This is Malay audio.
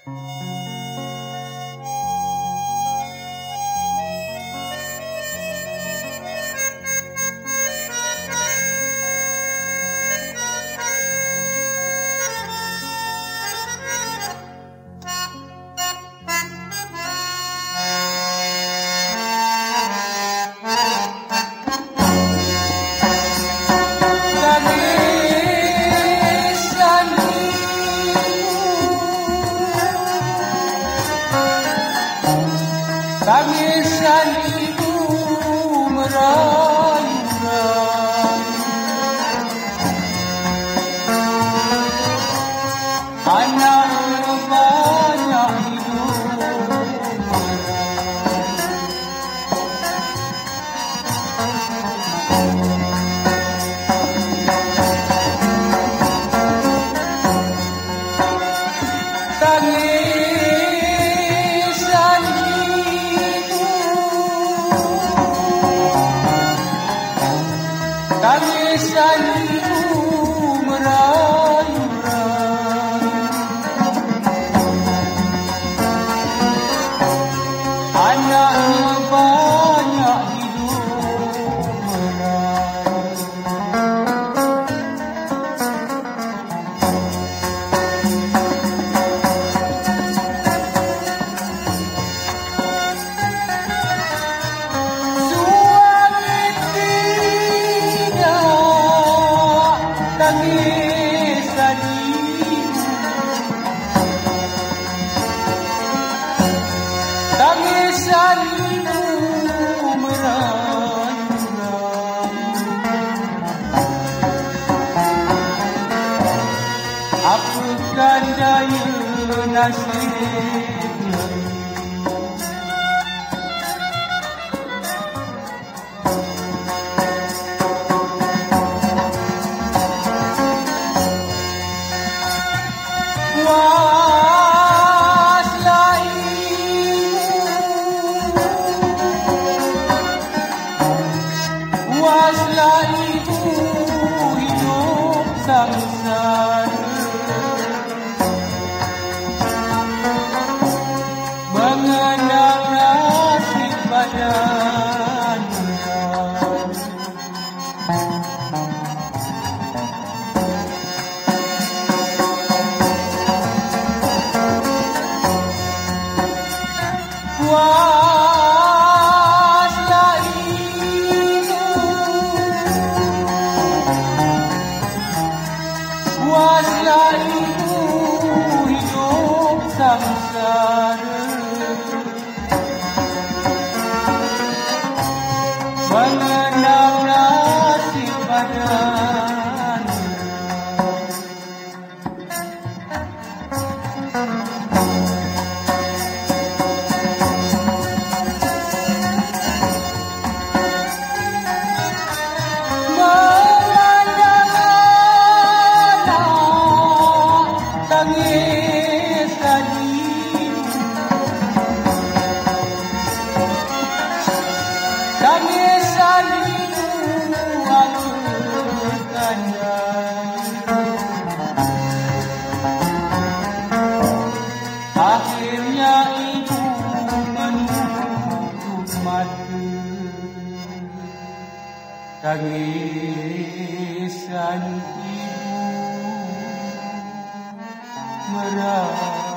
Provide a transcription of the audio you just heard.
Tangisan ibu merayu-rayu, anak banyak hidup merayu. Tangisan ibu merayu-rayu, anaknya banyak hidup merayu. Tangisan ibu, tangisan ibu merayu-rayu, apakan daya nasibnya. Waslah ibu hidup samsara, mengenang nasib badannya. Waslah ibu hidup samsara, mengenang nasib badannya. Tangisan ibu, tangisan ibu apakan daya. Akhirnya ibu menutup mata, tangisan ibu merayu.